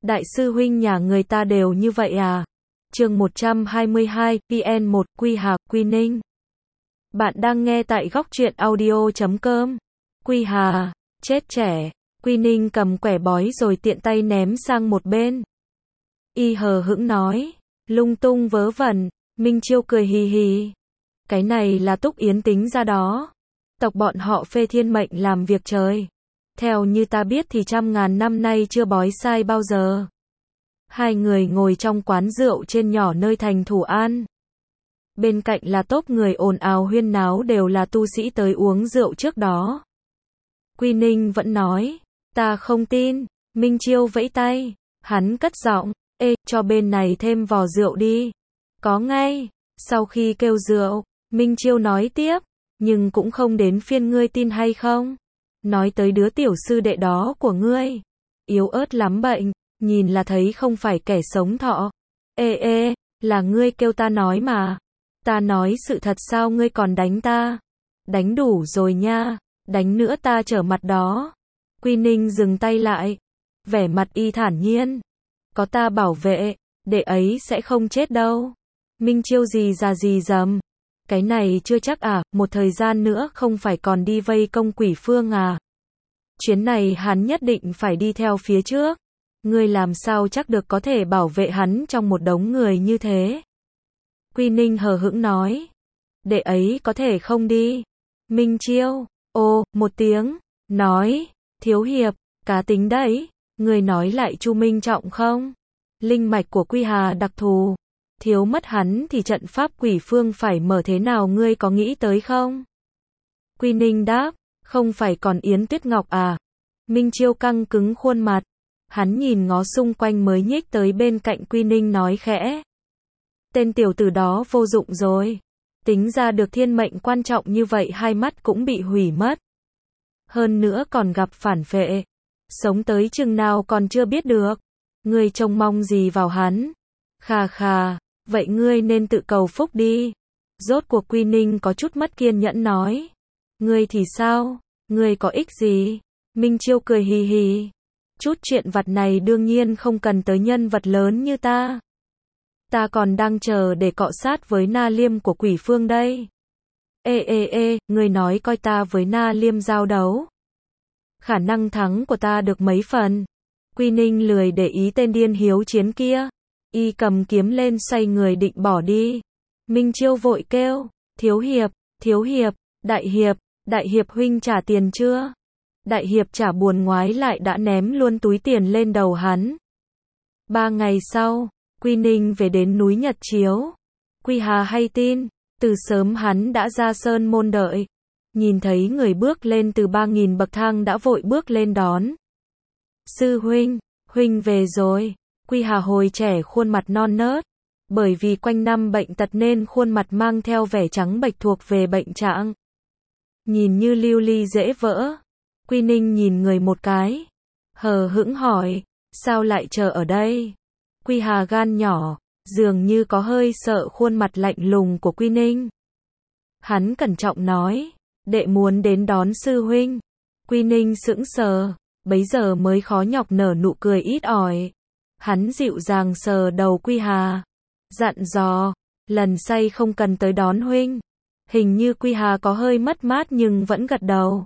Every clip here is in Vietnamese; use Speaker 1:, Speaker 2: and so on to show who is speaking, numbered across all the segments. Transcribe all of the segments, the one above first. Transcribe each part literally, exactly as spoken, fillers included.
Speaker 1: Đại sư huynh nhà người ta đều như vậy à? Chương một trăm hai mươi hai, vê en một, Quy Hà, Quy Ninh. Bạn đang nghe tại góc truyện audio chấm com. Quy Hà, chết trẻ. Quy Ninh cầm quẻ bói rồi tiện tay ném sang một bên. Y hờ hững nói, lung tung vớ vẩn. Minh Chiêu cười hì hì. Cái này là Túc Yến tính ra đó. Tộc bọn họ phê thiên mệnh làm việc trời. Theo như ta biết thì trăm ngàn năm nay chưa bói sai bao giờ. Hai người ngồi trong quán rượu trên nhỏ nơi thành Thủ An. Bên cạnh là tốp người ồn ào huyên náo đều là tu sĩ tới uống rượu trước đó. Quy Ninh vẫn nói, ta không tin. Minh Chiêu vẫy tay, hắn cất giọng, ê, cho bên này thêm vò rượu đi. Có ngay. Sau khi kêu rượu, Minh Chiêu nói tiếp, nhưng cũng không đến phiên ngươi tin hay không. Nói tới đứa tiểu sư đệ đó của ngươi, yếu ớt lắm bệnh, nhìn là thấy không phải kẻ sống thọ. Ê ê, là ngươi kêu ta nói mà. Ta nói sự thật sao ngươi còn đánh ta? Đánh đủ rồi nha, đánh nữa ta trở mặt đó. Quy Ninh dừng tay lại, vẻ mặt y thản nhiên. Có ta bảo vệ, đệ ấy sẽ không chết đâu. Minh Chiêu gì ra gì dầm. Cái này chưa chắc à, một thời gian nữa không phải còn đi vây công Quỷ Phương à. Chuyến này hắn nhất định phải đi theo phía trước. Ngươi làm sao chắc được có thể bảo vệ hắn trong một đống người như thế. Quy Ninh hờ hững nói. Đệ ấy có thể không đi. Minh Chiêu, ô, một tiếng, nói, thiếu hiệp, cá tính đấy. Ngươi nói lại Chu Minh Trọng không? Linh mạch của Quy Hà đặc thù. Thiếu mất hắn thì trận pháp Quỷ Phương phải mở thế nào ngươi có nghĩ tới không? Quy Ninh đáp, không phải còn Yến Tuyết Ngọc à? Minh Chiêu căng cứng khuôn mặt. Hắn nhìn ngó xung quanh mới nhích tới bên cạnh Quy Ninh nói khẽ. Tên tiểu tử đó vô dụng rồi. Tính ra được thiên mệnh quan trọng như vậy hai mắt cũng bị hủy mất. Hơn nữa còn gặp phản phệ. Sống tới chừng nào còn chưa biết được. Ngươi trông mong gì vào hắn? Khà khà, vậy ngươi nên tự cầu phúc đi. Rốt cuộc Quy Ninh có chút mất kiên nhẫn nói. Ngươi thì sao? Ngươi có ích gì? Minh Chiêu cười hì hì. Chút chuyện vặt này đương nhiên không cần tới nhân vật lớn như ta. Ta còn đang chờ để cọ sát với Na Liêm của Quỷ Phương đây. Ê ê ê, ngươi nói coi ta với Na Liêm giao đấu. Khả năng thắng của ta được mấy phần. Quy Ninh lười để ý tên điên hiếu chiến kia. Y cầm kiếm lên xoay người định bỏ đi. Minh Chiêu vội kêu, thiếu hiệp, thiếu hiệp, đại hiệp, đại hiệp huynh trả tiền chưa? Đại hiệp chả buồn ngoái lại đã ném luôn túi tiền lên đầu hắn. Ba ngày sau, Quy Ninh về đến núi Nhật Chiếu. Quy Hà hay tin, từ sớm hắn đã ra sơn môn đợi. Nhìn thấy người bước lên từ ba nghìn bậc thang đã vội bước lên đón. Sư huynh, huynh về rồi. Quy Hà hồi trẻ khuôn mặt non nớt. Bởi vì quanh năm bệnh tật nên khuôn mặt mang theo vẻ trắng bệch thuộc về bệnh trạng. Nhìn như lưu ly dễ vỡ. Quy Ninh nhìn người một cái. Hờ hững hỏi, sao lại chờ ở đây? Quy Hà gan nhỏ, dường như có hơi sợ khuôn mặt lạnh lùng của Quy Ninh. Hắn cẩn trọng nói, đệ muốn đến đón sư huynh. Quy Ninh sững sờ, bấy giờ mới khó nhọc nở nụ cười ít ỏi. Hắn dịu dàng sờ đầu Quy Hà, dặn dò, lần say không cần tới đón huynh. Hình như Quy Hà có hơi mất mát nhưng vẫn gật đầu.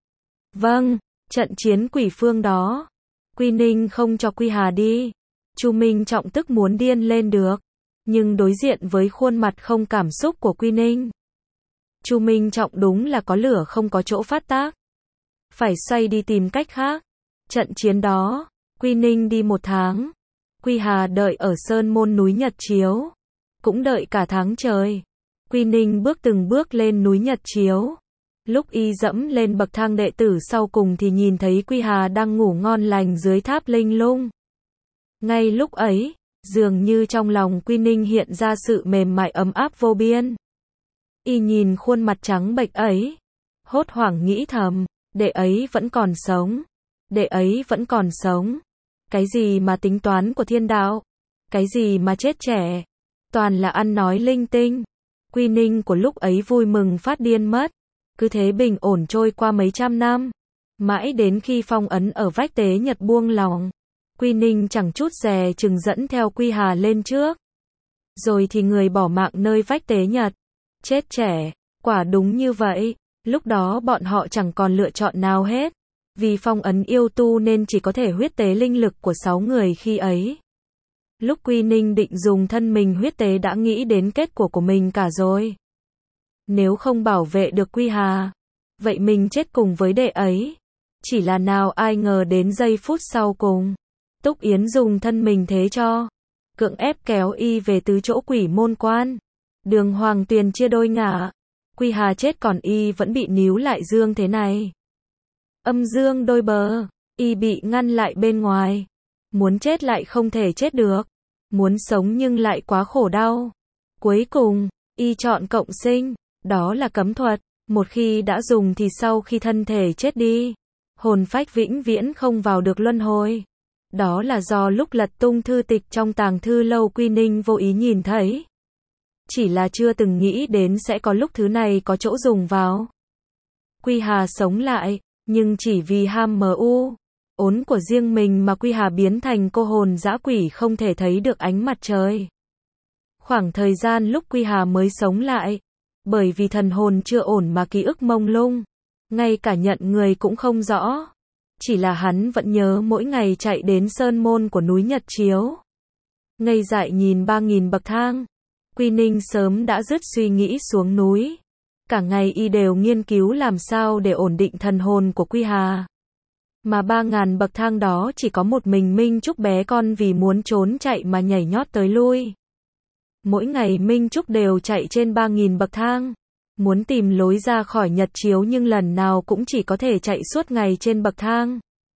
Speaker 1: Vâng, trận chiến Quỷ Phương đó. Quy Ninh không cho Quy Hà đi. Chu Minh Trọng tức muốn điên lên được. Nhưng đối diện với khuôn mặt không cảm xúc của Quy Ninh. Chu Minh Trọng đúng là có lửa không có chỗ phát tác. Phải xoay đi tìm cách khác. Trận chiến đó, Quy Ninh đi một tháng. Quy Hà đợi ở sơn môn núi Nhật Chiếu. Cũng đợi cả tháng trời. Quy Ninh bước từng bước lên núi Nhật Chiếu. Lúc y dẫm lên bậc thang đệ tử sau cùng thì nhìn thấy Quy Hà đang ngủ ngon lành dưới tháp linh lung. Ngay lúc ấy, dường như trong lòng Quy Ninh hiện ra sự mềm mại ấm áp vô biên. Y nhìn khuôn mặt trắng bệch ấy, hốt hoảng nghĩ thầm, đệ ấy vẫn còn sống, đệ ấy vẫn còn sống. Cái gì mà tính toán của thiên đạo, cái gì mà chết trẻ, toàn là ăn nói linh tinh. Quy Ninh của lúc ấy vui mừng phát điên mất. Cứ thế bình ổn trôi qua mấy trăm năm. Mãi đến khi phong ấn ở vách tế Nhật buông lòng. Quy Ninh chẳng chút dè chừng dẫn theo Quy Hà lên trước. Rồi thì người bỏ mạng nơi vách tế nhật. Chết trẻ, quả đúng như vậy, lúc đó bọn họ chẳng còn lựa chọn nào hết. Vì phong ấn yêu tu nên chỉ có thể huyết tế linh lực của sáu người khi ấy. Lúc Quy Ninh định dùng thân mình huyết tế đã nghĩ đến kết quả của mình cả rồi. Nếu không bảo vệ được Quy Hà, vậy mình chết cùng với đệ ấy. Chỉ là nào ai ngờ đến giây phút sau cùng, Túc Yến dùng thân mình thế cho, cưỡng ép kéo y về tứ chỗ quỷ môn quan. Đường Hoàng Tuyền chia đôi ngả, Quy Hà chết còn y vẫn bị níu lại dương thế này. Âm dương đôi bờ, y bị ngăn lại bên ngoài. Muốn chết lại không thể chết được, muốn sống nhưng lại quá khổ đau. Cuối cùng, y chọn cộng sinh, đó là cấm thuật. Một khi đã dùng thì sau khi thân thể chết đi, hồn phách vĩnh viễn không vào được luân hồi. Đó là do lúc lật tung thư tịch trong tàng thư lâu Quy Ninh vô ý nhìn thấy. Chỉ là chưa từng nghĩ đến sẽ có lúc thứ này có chỗ dùng vào. Quy Hà sống lại, nhưng chỉ vì ham mờ u, ốn của riêng mình mà Quy Hà biến thành cô hồn dã quỷ không thể thấy được ánh mặt trời. Khoảng thời gian lúc Quy Hà mới sống lại, bởi vì thần hồn chưa ổn mà ký ức mông lung, ngay cả nhận người cũng không rõ. Chỉ là hắn vẫn nhớ mỗi ngày chạy đến sơn môn của núi Nhật Chiếu. Ngây dại nhìn ba nghìn bậc thang, Quy Ninh sớm đã dứt suy nghĩ xuống núi. Cả ngày y đều nghiên cứu làm sao để ổn định thần hồn của Quy Hà. Mà ba ngàn bậc thang đó chỉ có một mình Minh Trúc bé con vì muốn trốn chạy mà nhảy nhót tới lui. Mỗi ngày Minh Trúc đều chạy trên ba nghìn bậc thang, muốn tìm lối ra khỏi Nhật Chiếu nhưng lần nào cũng chỉ có thể chạy suốt ngày trên bậc thang.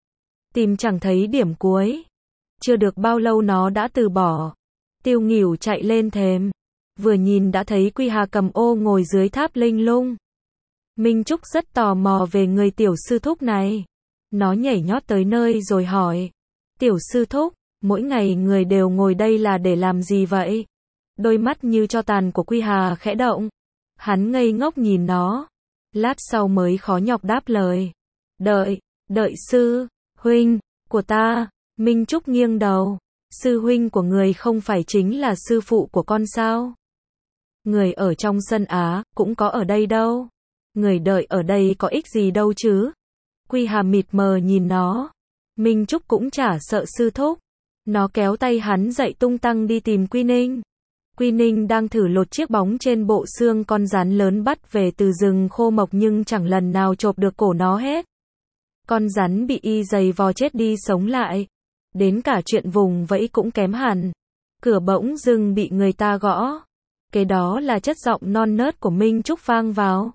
Speaker 1: Tìm chẳng thấy điểm cuối. Chưa được bao lâu nó đã từ bỏ. Tiêu Nghỉu chạy lên thềm, vừa nhìn đã thấy Quy Hà cầm ô ngồi dưới tháp linh lung. Minh Trúc rất tò mò về người tiểu sư thúc này. Nó nhảy nhót tới nơi rồi hỏi. Tiểu sư thúc, mỗi ngày người đều ngồi đây là để làm gì vậy? Đôi mắt như tro tàn của Quy Hà khẽ động. Hắn ngây ngốc nhìn nó. Lát sau mới khó nhọc đáp lời. Đợi, đợi sư, huynh, của ta. Minh Trúc nghiêng đầu. Sư huynh của người không phải chính là sư phụ của con sao? Người ở trong sân Á, cũng có ở đây đâu. Người đợi ở đây có ích gì đâu chứ? Quy Hà mịt mờ nhìn nó. Minh Trúc cũng chả sợ sư thúc. Nó kéo tay hắn dậy tung tăng đi tìm Quy Ninh. Quy Ninh đang thử lột chiếc bóng trên bộ xương con rắn lớn bắt về từ rừng khô mộc nhưng chẳng lần nào chộp được cổ nó hết. Con rắn bị y giày vò chết đi sống lại. Đến cả chuyện vùng vẫy cũng kém hẳn. Cửa bỗng dưng bị người ta gõ. Cái đó là chất giọng non nớt của Minh Trúc vang vào.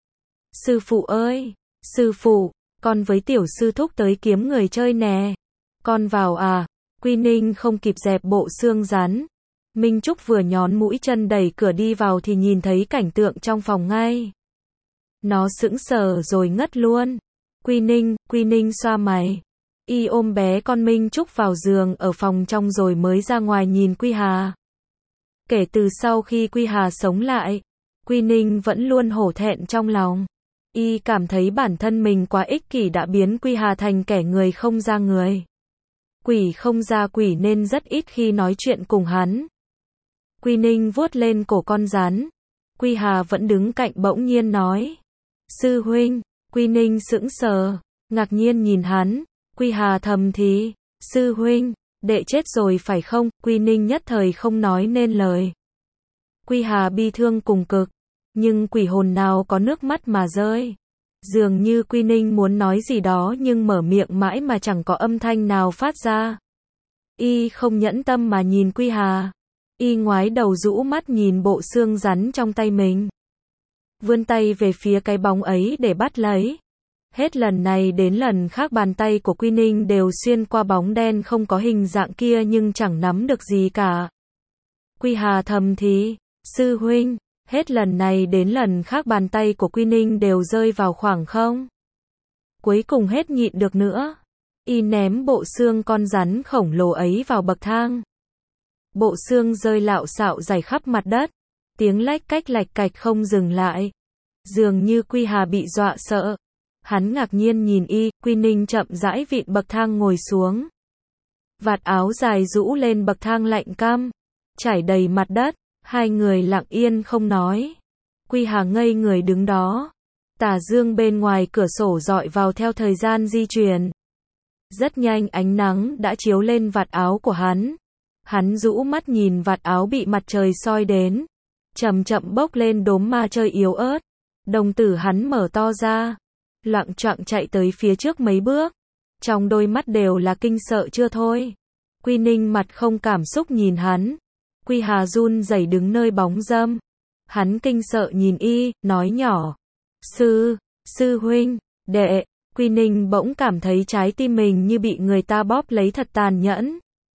Speaker 1: Sư phụ ơi, sư phụ, con với tiểu sư thúc tới kiếm người chơi nè. Con vào à? Quy Ninh không kịp dẹp bộ xương rắn. Minh Trúc vừa nhón mũi chân đẩy cửa đi vào thì nhìn thấy cảnh tượng trong phòng ngay. Nó sững sờ rồi ngất luôn. Quy Ninh, Quy Ninh xoa mày. Y ôm bé con Minh Trúc vào giường ở phòng trong rồi mới ra ngoài nhìn Quy Hà. Kể từ sau khi Quy Hà sống lại, Quy Ninh vẫn luôn hổ thẹn trong lòng. Y cảm thấy bản thân mình quá ích kỷ đã biến Quy Hà thành kẻ người không ra người. Quỷ không ra quỷ nên rất ít khi nói chuyện cùng hắn. Quy Ninh vuốt lên cổ con rắn. Quy Hà vẫn đứng cạnh bỗng nhiên nói. Sư huynh, Quy Ninh sững sờ, ngạc nhiên nhìn hắn. Quy Hà thầm thì, sư huynh, đệ chết rồi phải không? Quy Ninh nhất thời không nói nên lời. Quy Hà bi thương cùng cực, nhưng quỷ hồn nào có nước mắt mà rơi. Dường như Quy Ninh muốn nói gì đó nhưng mở miệng mãi mà chẳng có âm thanh nào phát ra. Y không nhẫn tâm mà nhìn Quy Hà. Y ngoái đầu rũ mắt nhìn bộ xương rắn trong tay mình. Vươn tay về phía cái bóng ấy để bắt lấy. Hết lần này đến lần khác bàn tay của Quy Ninh đều xuyên qua bóng đen không có hình dạng kia nhưng chẳng nắm được gì cả. Quy Hà thầm thì, sư huynh, hết lần này đến lần khác bàn tay của Quy Ninh đều rơi vào khoảng không. Cuối cùng hết nhịn được nữa. Y ném bộ xương con rắn khổng lồ ấy vào bậc thang. Bộ xương rơi lạo xạo rải khắp mặt đất. Tiếng lách cách lạch cạch không dừng lại. Dường như Quy Hà bị dọa sợ. Hắn ngạc nhiên nhìn y, Quy Ninh chậm rãi vịn bậc thang ngồi xuống. Vạt áo dài rũ lên bậc thang lạnh căm, trải đầy mặt đất, hai người lặng yên không nói. Quy Hà ngây người đứng đó. Tà dương bên ngoài cửa sổ rọi vào theo thời gian di chuyển. Rất nhanh ánh nắng đã chiếu lên vạt áo của hắn. Hắn rũ mắt nhìn vạt áo bị mặt trời soi đến, chậm chậm bốc lên đốm ma chơi yếu ớt. Đồng tử hắn mở to ra, loạng choạng chạy tới phía trước mấy bước. Trong đôi mắt đều là kinh sợ chưa thôi. Quy Ninh mặt không cảm xúc nhìn hắn. Quy Hà run rẩy đứng nơi bóng râm. Hắn kinh sợ nhìn y, nói nhỏ. Sư, sư huynh, đệ. Quy Ninh bỗng cảm thấy trái tim mình như bị người ta bóp lấy thật tàn nhẫn.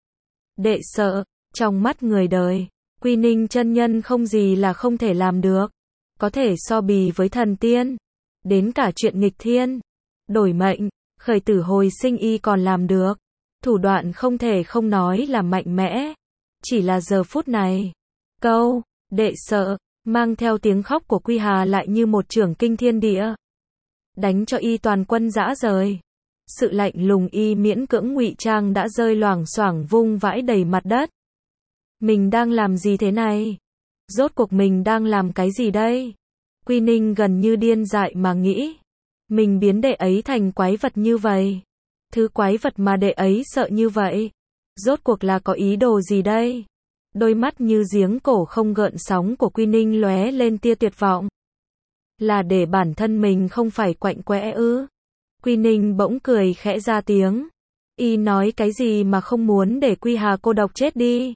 Speaker 1: Đệ sợ, trong mắt người đời, Quy Ninh chân nhân không gì là không thể làm được. Có thể so bì với thần tiên. Đến cả chuyện nghịch thiên, đổi mệnh, khởi tử hồi sinh y còn làm được. Thủ đoạn không thể không nói là mạnh mẽ. Chỉ là giờ phút này, câu, đệ sợ, mang theo tiếng khóc của Quy Hà lại như một chưởng kinh thiên địa. Đánh cho y toàn quân rã rời. Sự lạnh lùng y miễn cưỡng ngụy trang đã rơi loảng xoảng vung vãi đầy mặt đất. Mình đang làm gì thế này? Rốt cuộc mình đang làm cái gì đây? Quy Ninh gần như điên dại mà nghĩ. Mình biến đệ ấy thành quái vật như vậy. Thứ quái vật mà đệ ấy sợ như vậy. Rốt cuộc là có ý đồ gì đây? Đôi mắt như giếng cổ không gợn sóng của Quy Ninh lóe lên tia tuyệt vọng. Là để bản thân mình không phải quạnh quẽ ư? Quy Ninh bỗng cười khẽ ra tiếng. Y nói cái gì mà không muốn để Quy Hà cô độc chết đi?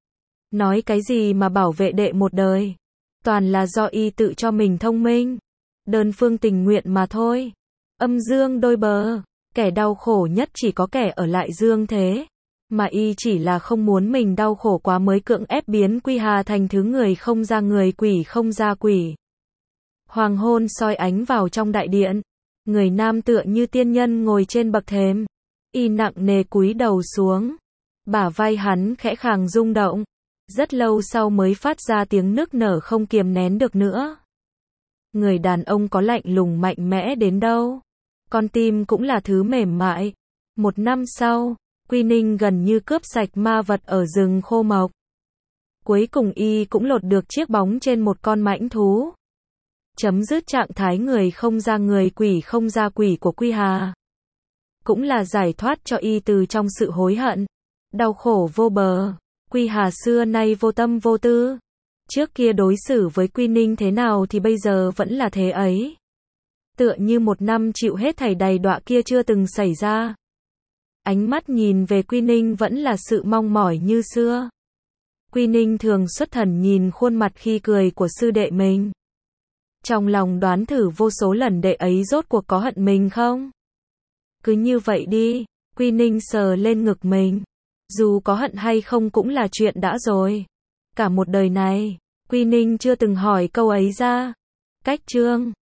Speaker 1: Nói cái gì mà bảo vệ đệ một đời? Toàn là do y tự cho mình thông minh. Đơn phương tình nguyện mà thôi. Âm dương đôi bờ. Kẻ đau khổ nhất chỉ có kẻ ở lại dương thế. Mà y chỉ là không muốn mình đau khổ quá mới cưỡng ép biến Quy Hà thành thứ người không ra người, quỷ không ra quỷ. Hoàng hôn soi ánh vào trong đại điện. Người nam tựa như tiên nhân ngồi trên bậc thềm. Y nặng nề cúi đầu xuống. Bả vai hắn khẽ khàng rung động. Rất lâu sau mới phát ra tiếng nức nở không kiềm nén được nữa. Người đàn ông có lạnh lùng mạnh mẽ đến đâu, con tim cũng là thứ mềm mại. Một năm sau, Quy Ninh gần như cướp sạch ma vật ở rừng khô mộc. Cuối cùng y cũng lột được chiếc bóng trên một con mãnh thú. Chấm dứt trạng thái người không ra người, quỷ không ra quỷ của Quy Hà. Cũng là giải thoát cho y từ trong sự hối hận, đau khổ vô bờ. Quy Hà xưa nay vô tâm vô tư. Trước kia đối xử với Quy Ninh thế nào thì bây giờ vẫn là thế ấy. Tựa như một năm chịu hết thảy đầy đọa kia chưa từng xảy ra. Ánh mắt nhìn về Quy Ninh vẫn là sự mong mỏi như xưa. Quy Ninh thường xuất thần nhìn khuôn mặt khi cười của sư đệ mình. Trong lòng đoán thử vô số lần đệ ấy rốt cuộc có hận mình không? Cứ như vậy đi, Quy Ninh sờ lên ngực mình. Dù có hận hay không cũng là chuyện đã rồi. Cả một đời này, Quy Ninh chưa từng hỏi câu ấy ra. Cách chương